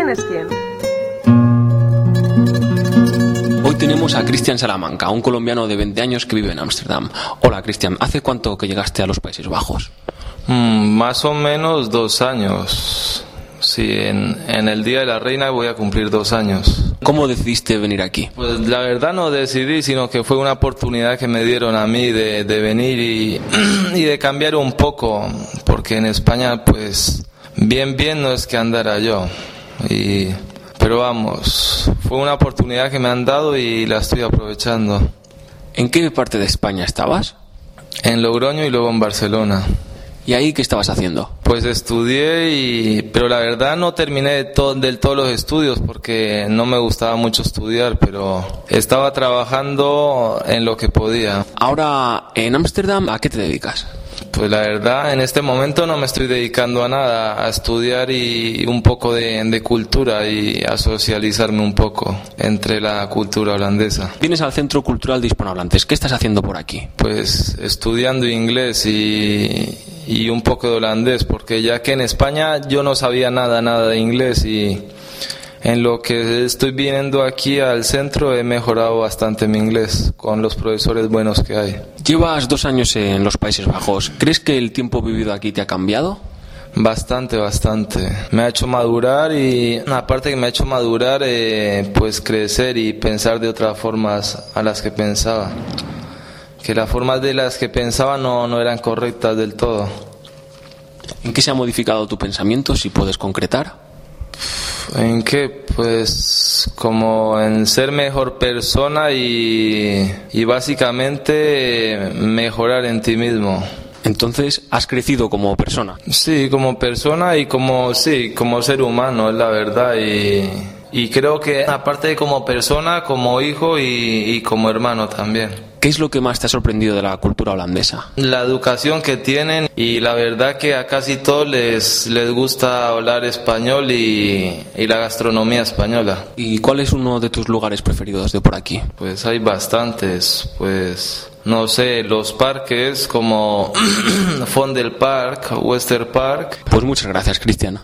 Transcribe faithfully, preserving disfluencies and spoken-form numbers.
¿Quién es quién? Hoy tenemos a Cristian Salamanca, un colombiano de veinte años que vive en Ámsterdam. Hola Cristian, ¿hace cuánto que llegaste a los Países Bajos? Mm, más o menos dos años. Sí, en, en el Día de la Reina voy a cumplir dos años. ¿Cómo decidiste venir aquí? Pues la verdad no decidí, sino que fue una oportunidad que me dieron a mí de, de venir y, y de cambiar un poco, porque en España pues bien bien no es que andara yo. Y, pero vamos, fue una oportunidad que me han dado y la estoy aprovechando. ¿En qué parte de España estabas? En Logroño y luego en Barcelona. ¿Y ahí qué estabas haciendo? Pues estudié, y, pero la verdad no terminé de todo, del todo los estudios porque no me gustaba mucho estudiar, pero estaba trabajando en lo que podía. Ahora, en Ámsterdam, ¿a qué te dedicas? Pues la verdad, en este momento no me estoy dedicando a nada, a estudiar y un poco de, de cultura y a socializarme un poco entre la cultura holandesa. Vienes al Centro Cultural de Hispanohablantes. ¿Qué estás haciendo por aquí? Pues estudiando inglés y, y un poco de holandés, porque ya que en España yo no sabía nada, nada de inglés, y en lo que estoy viniendo aquí al centro he mejorado bastante mi inglés con los profesores buenos que hay. Llevas dos años en los Países Bajos. ¿Crees que el tiempo vivido aquí te ha cambiado? Bastante, bastante. Me ha hecho madurar y aparte que me ha hecho madurar, eh, pues crecer y pensar de otras formas a las que pensaba. Que las formas de las que pensaba no, no eran correctas del todo. ¿En qué se ha modificado tu pensamiento, si puedes concretar? ¿En qué? Pues como en ser mejor persona y, y básicamente mejorar en ti mismo. Entonces, ¿has crecido como persona? Sí, como persona y como, sí, como ser humano, es la verdad. Y, y creo que aparte de como persona, como hijo y, y como hermano también. ¿Qué es lo que más te ha sorprendido de la cultura holandesa? La educación que tienen, y la verdad que a casi todos les, les gusta hablar español y, y la gastronomía española. ¿Y cuál es uno de tus lugares preferidos de por aquí? Pues hay bastantes, pues no sé, los parques como Fondel Park, Wester Park. Pues muchas gracias, Cristian.